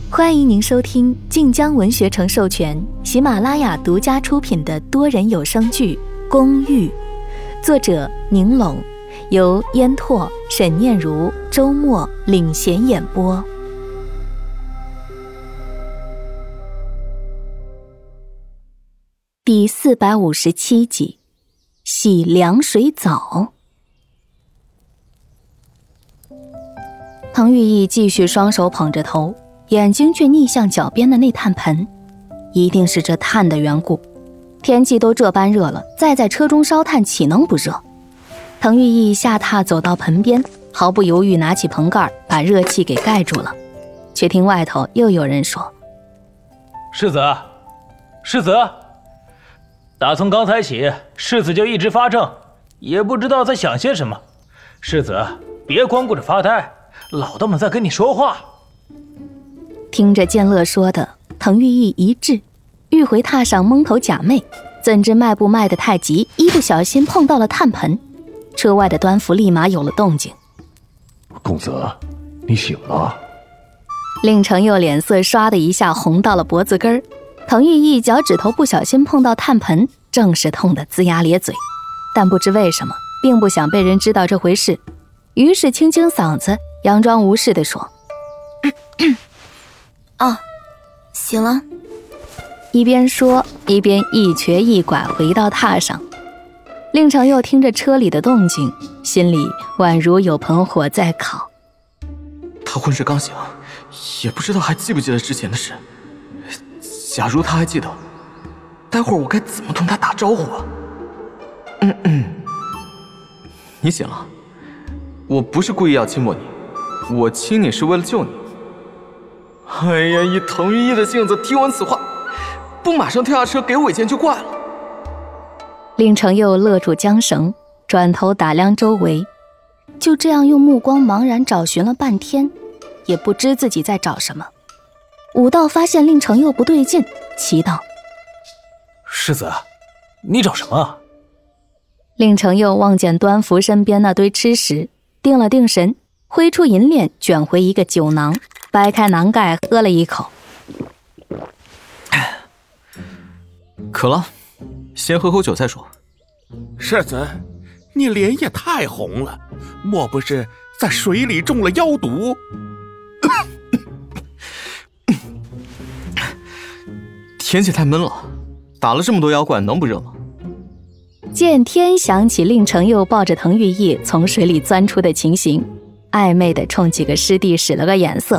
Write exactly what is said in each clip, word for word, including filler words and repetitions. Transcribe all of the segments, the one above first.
欢迎您收听晋江文学城授权、喜马拉雅独家出品的多人有声剧《公寓》，作者宁龙，由烟拓、沈念如、周末领衔演播。第四百五十七集，洗凉水澡。滕玉义继续双手捧着头，眼睛却逆向脚边的那炭盆，一定是这炭的缘故。天气都这般热了，再在车中烧炭岂能不热？滕玉义下榻走到盆边，毫不犹豫拿起盆盖，把热气给盖住了。却听外头又有人说：“ 世子，世子！打从刚才起，世子就一直发怔，也不知道在想些什么。世子，别光顾着发呆，老道们在跟你说话。” 听着建乐说的，滕玉义一滞，欲回榻上蒙头假寐，怎知迈步迈得太急，一不小心碰到了炭盆。车外的端福立马有了动静：“ 公子，你醒了。” 令程佑脸色唰的一下红到了脖子根儿。滕玉义脚趾头不小心碰到炭盆，正是痛得龇牙咧嘴，但不知为什么并不想被人知道这回事，于是清清嗓子，佯装无事地说：“ 哦，醒了。” 一边说一边一瘸一拐回到榻上。令程佑听着车里的动静，心里宛如有盆火在烤。 他浑身刚醒，也不知道还记不记得之前的事。假如他还记得，待会儿我该怎么同他打招呼啊？嗯嗯，你醒了，我不是故意要亲摸你，我亲你是为了救你。哎呀，以滕玉义的性子，听闻此话，不马上跳下车给我一剑就怪了。 令程佑勒住缰绳，转头打量周围，就这样用目光茫然找寻了半天，也不知自己在找什么。武道发现令程佑不对劲，奇道：“ 世子，你找什么？” 令程佑望见端福身边那堆吃食，定了定神，挥出银链卷回一个酒囊，掰开囊盖喝了一口。 渴了，先喝口酒再说。 世子，你脸也太红了，莫不是在水里中了妖毒？ 天气太闷了，打了这么多妖怪能不热吗？ 见天想起令程佑抱着滕玉义从水里钻出的情形，暧昧地冲几个师弟使了个眼色：“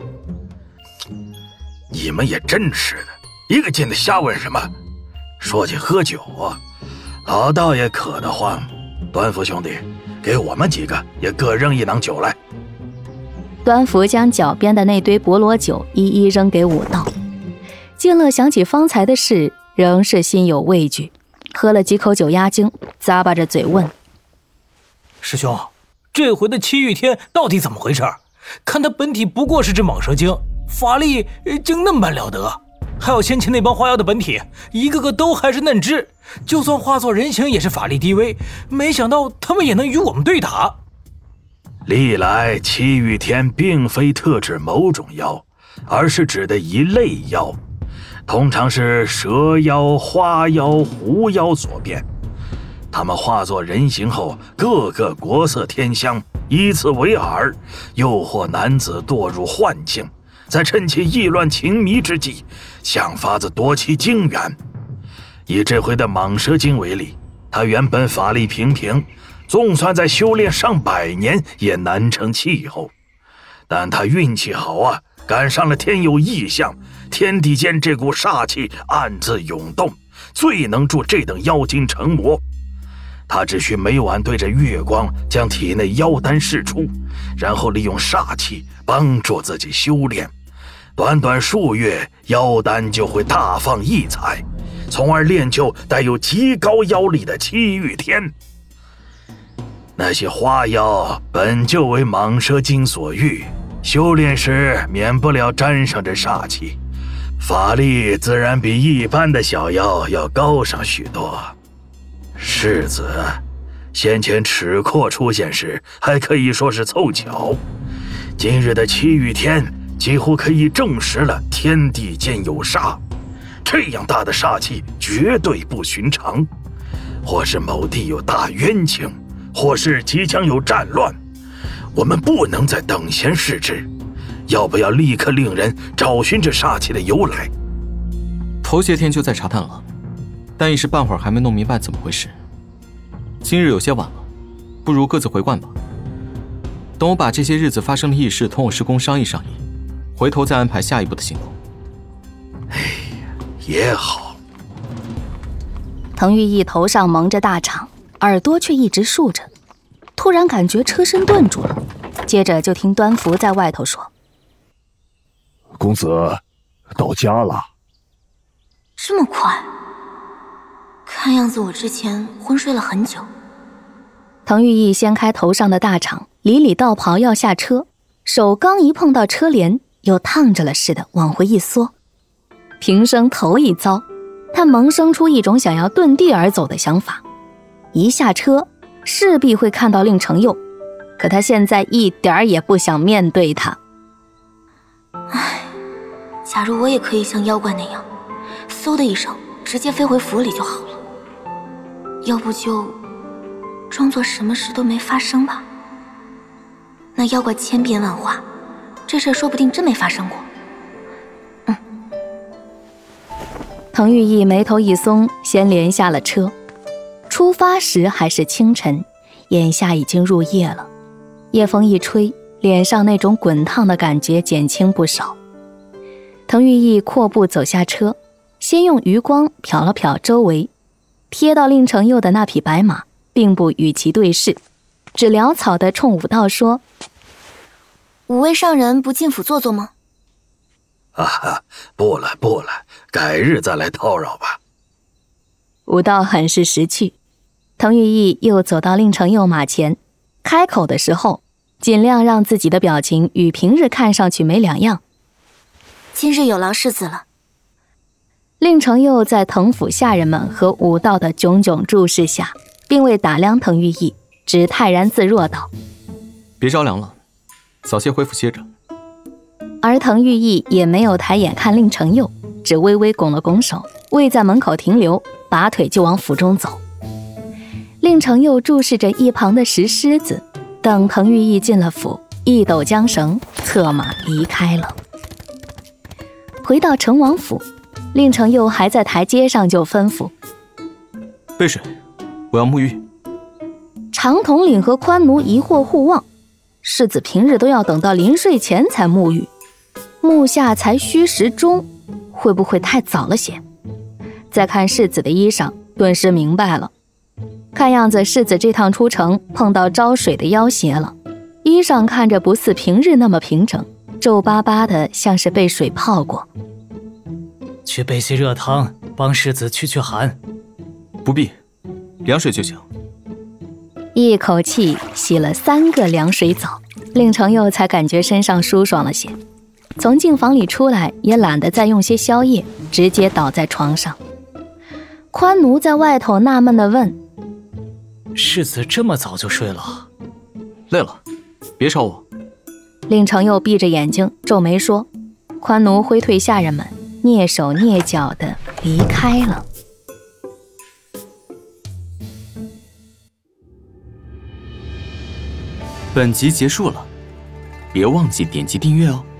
你们也真是的，一个劲的瞎问什么？说起喝酒啊，老道也渴得慌。端福兄弟，给我们几个也各扔一囊酒来。” 端福将脚边的那堆博罗酒一一扔给武道。建乐想起方才的事，仍是心有畏惧，喝了几口酒压惊，咂巴着嘴问：“ 师兄，这回的七玉天到底怎么回事？看他本体不过是只蟒蛇精，法力竟那般了得，还有先前那帮花妖的本体，一个个都还是嫩枝，就算化作人形也是法力低微，没想到他们也能与我们对打。” 历来七玉天并非特指某种妖，而是指的一类妖，通常是蛇妖、花妖、狐妖所变。他们化作人形后，个个国色天香，以此为饵，诱惑男子堕入幻境，再趁其意乱情迷之际，想法子夺其精元。以这回的蟒蛇精为例，他原本法力平平，纵算在修炼上百年也难成气候，但他运气好啊，赶上了天有异象，天地间这股煞气暗自涌动，最能助这等妖精成魔。他只需每晚对着月光将体内妖丹释出，然后利用煞气帮助自己修炼，短短数月，妖丹就会大放异彩，从而练就带有极高妖力的七玉天。那些花妖本就为蟒蛇精所育，修炼时免不了沾上这煞气，法力自然比一般的小妖要高上许多。世子，先前齿廓出现时还可以说是凑巧，今日的七玉天几乎可以证实了天地间有煞。这样大的煞气绝对不寻常，或是某地有大冤情，或是即将有战乱。我们不能再等闲视之，要不要立刻令人找寻这煞气的由来？ 头些天就在查探了，但一时半会儿还没弄明白怎么回事。今日有些晚了，不如各自回观吧。等我把这些日子发生的异事同我师公商议商议，回头再安排下一步的行动。 哎，也好。 滕玉义头上蒙着大氅，耳朵却一直竖着，突然感觉车身顿住了，接着就听端福在外头说：“ 公子，到家了。” 这么快？看样子我之前昏睡了很久。 滕玉义掀开头上的大氅，理理道袍要下车，手刚一碰到车帘，又烫着了似的往回一缩。平生头一遭，他萌生出一种想要遁地而走的想法。一下车势必会看到令程佑，可他现在一点儿也不想面对他。 唉，假如我也可以像妖怪那样，嗖的一声直接飞回府里就好了。要不就装作什么事都没发生吧。那妖怪千变万化，这事说不定真没发生过。嗯。 滕玉义眉头一松，先连下了车。出发时还是清晨，眼下已经入夜了。夜风一吹，脸上那种滚烫的感觉减轻不少。滕玉义阔步走下车，先用余光瞟了瞟周围，贴到令程佑的那匹白马，并不与其对视，只潦草地冲武道说：“ 五位上人不进府坐坐吗？”“ 啊哈，不了不了，改日再来叨扰吧。” 武道很是识趣。滕玉义又走到令程佑马前，开口的时候尽量让自己的表情与平日看上去没两样。“ 今日有劳世子了。” 令程佑在滕府下人们和武道的炯炯注视下，并未打量滕玉义，只泰然自若道：“ 别着凉了，早些回府歇着。” 而滕玉义也没有抬眼看令程佑，只微微拱了拱手，未在门口停留，拔腿就往府中走。令程佑注视着一旁的石狮子，等滕玉义进了府，一抖缰绳，策马离开了。回到成王府，令程佑还在台阶上就吩咐：“ 备水，我要沐浴。” 长统领和宽奴疑惑互望，世子平日都要等到临睡前才沐浴，目下才戌时中，会不会太早了些？再看世子的衣裳，顿时明白了。看样子世子这趟出城碰到招水的妖邪了，衣裳看着不似平日那么平整，皱巴巴的，像是被水泡过。 “去备些热汤，帮世子驱驱寒。”“ 不必，凉水就行。” 一口气洗了三个凉水澡，令程佑才感觉身上舒爽了些。从净房里出来，也懒得再用些宵夜，直接倒在床上。宽奴在外头纳闷地问：“ 世子这么早就睡了？”“ 累了，别吵我。” 令程佑闭着眼睛皱眉说。宽奴挥退下人们，蹑手蹑脚地离开了。 本集结束了，别忘记点击订阅哦。